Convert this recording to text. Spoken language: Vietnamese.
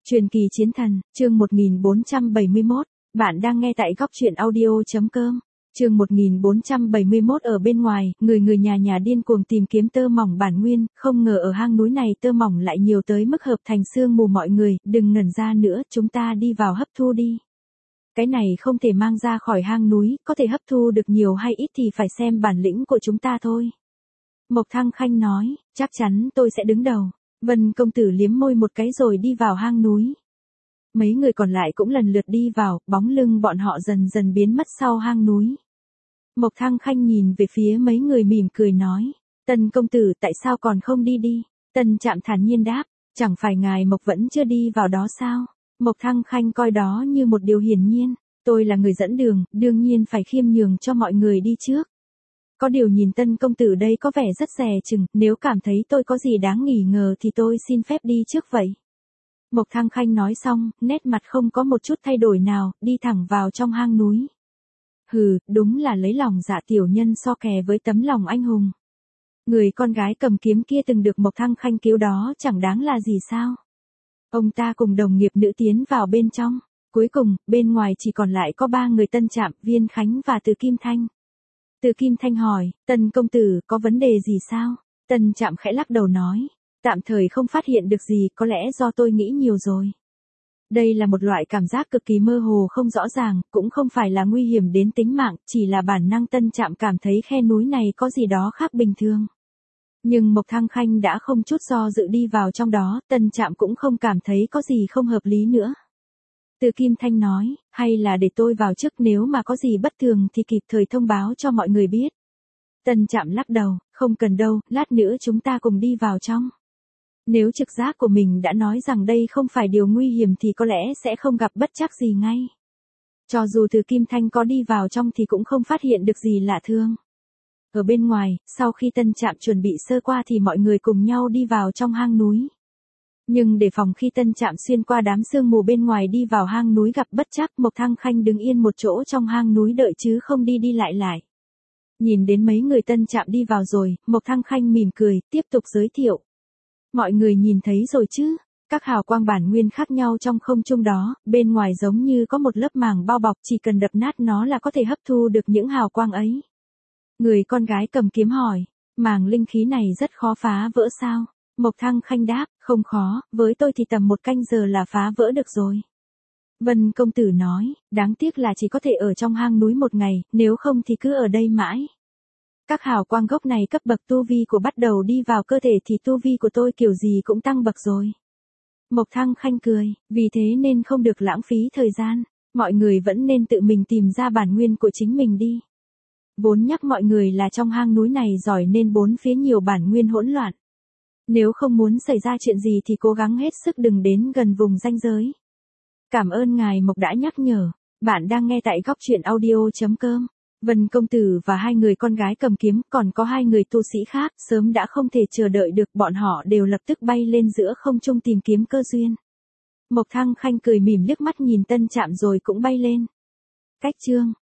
Truyền kỳ chiến thần, chương 1471, bạn đang nghe tại góc truyện audio.com. Chương 1471 ở bên ngoài, người nhà nhà điên cuồng tìm kiếm tơ mỏng bản nguyên, không ngờ ở hang núi này tơ mỏng lại nhiều tới mức hợp thành xương mù mọi người, đừng ngẩn ra nữa, chúng ta đi vào hấp thu đi. Cái này không thể mang ra khỏi hang núi, có thể hấp thu được nhiều hay ít thì phải xem bản lĩnh của chúng ta thôi. Mộc Thăng Khanh nói, chắc chắn tôi sẽ đứng đầu. Vân công tử liếm môi một cái rồi đi vào hang núi. Mấy người còn lại cũng lần lượt đi vào, bóng lưng bọn họ dần dần biến mất sau hang núi. Mộc Thăng Khanh nhìn về phía mấy người mỉm cười nói, Tần công tử tại sao còn không đi đi? Tần Trạm thản nhiên đáp, chẳng phải ngài Mộc vẫn chưa đi vào đó sao? Mộc Thăng Khanh coi đó như một điều hiển nhiên, tôi là người dẫn đường, đương nhiên phải khiêm nhường cho mọi người đi trước. Có điều nhìn Tân công tử đây có vẻ rất dè chừng, nếu cảm thấy tôi có gì đáng nghi ngờ thì tôi xin phép đi trước vậy. Mộc Thăng Khanh nói xong, nét mặt không có một chút thay đổi nào, đi thẳng vào trong hang núi. Hừ, đúng là lấy lòng dạ tiểu nhân so kè với tấm lòng anh hùng. Người con gái cầm kiếm kia từng được Mộc Thăng Khanh cứu đó chẳng đáng là gì sao. Ông ta cùng đồng nghiệp nữ tiến vào bên trong, cuối cùng, bên ngoài chỉ còn lại có 3 người Tân Trạm, Viên Khánh và Từ Kim Thanh. Từ Kim Thanh hỏi, Tần công tử, có vấn đề gì sao? Tần Trạm khẽ lắc đầu nói, tạm thời không phát hiện được gì, có lẽ do tôi nghĩ nhiều rồi. Đây là một loại cảm giác cực kỳ mơ hồ không rõ ràng, cũng không phải là nguy hiểm đến tính mạng, chỉ là bản năng Tân Trạm cảm thấy khe núi này có gì đó khác bình thường. Nhưng Mộc Thăng Khanh đã không chút do dự đi vào trong đó, Tân Trạm cũng không cảm thấy có gì không hợp lý nữa. Từ Kim Thanh nói, hay là để tôi vào trước, nếu mà có gì bất thường thì kịp thời thông báo cho mọi người biết. Tân Trạm lắc đầu, không cần đâu, lát nữa chúng ta cùng đi vào trong. Nếu trực giác của mình đã nói rằng đây không phải điều nguy hiểm thì có lẽ sẽ không gặp bất trắc gì ngay. Cho dù Từ Kim Thanh có đi vào trong thì cũng không phát hiện được gì lạ thường. Ở bên ngoài, sau khi Tân Trạm chuẩn bị sơ qua thì mọi người cùng nhau đi vào trong hang núi. Nhưng để phòng khi Tân Trạm xuyên qua đám sương mù bên ngoài đi vào hang núi gặp bất trắc, Mộc Thăng Khanh đứng yên một chỗ trong hang núi đợi chứ không đi đi lại lại. Nhìn đến mấy người Tân Trạm đi vào rồi, Mộc Thăng Khanh mỉm cười, tiếp tục giới thiệu. Mọi người nhìn thấy rồi chứ, các hào quang bản nguyên khác nhau trong không trung đó, bên ngoài giống như có một lớp màng bao bọc, chỉ cần đập nát nó là có thể hấp thu được những hào quang ấy. Người con gái cầm kiếm hỏi, màng linh khí này rất khó phá vỡ sao? Mộc Thăng Khanh đáp, không khó, với tôi thì tầm 1 canh giờ là phá vỡ được rồi. Vân công tử nói, đáng tiếc là chỉ có thể ở trong hang núi 1 ngày, nếu không thì cứ ở đây mãi. Các hào quang gốc này cấp bậc tu vi của bắt đầu đi vào cơ thể thì tu vi của tôi kiểu gì cũng tăng bậc rồi. Mộc Thăng Khanh cười, vì thế nên không được lãng phí thời gian, mọi người vẫn nên tự mình tìm ra bản nguyên của chính mình đi. Vốn nhắc mọi người là trong hang núi này giỏi nên bốn phía nhiều bản nguyên hỗn loạn. Nếu không muốn xảy ra chuyện gì thì cố gắng hết sức đừng đến gần vùng ranh giới. Cảm ơn ngài Mộc đã nhắc nhở. Bạn đang nghe tại góc truyện audio.com. Vân công tử và 2 người con gái cầm kiếm, còn có 2 người tu sĩ khác, sớm đã không thể chờ đợi được, bọn họ đều lập tức bay lên giữa không trung tìm kiếm cơ duyên. Mộc Thăng Khanh cười mỉm liếc mắt nhìn Tân Trạm rồi cũng bay lên. Cách chương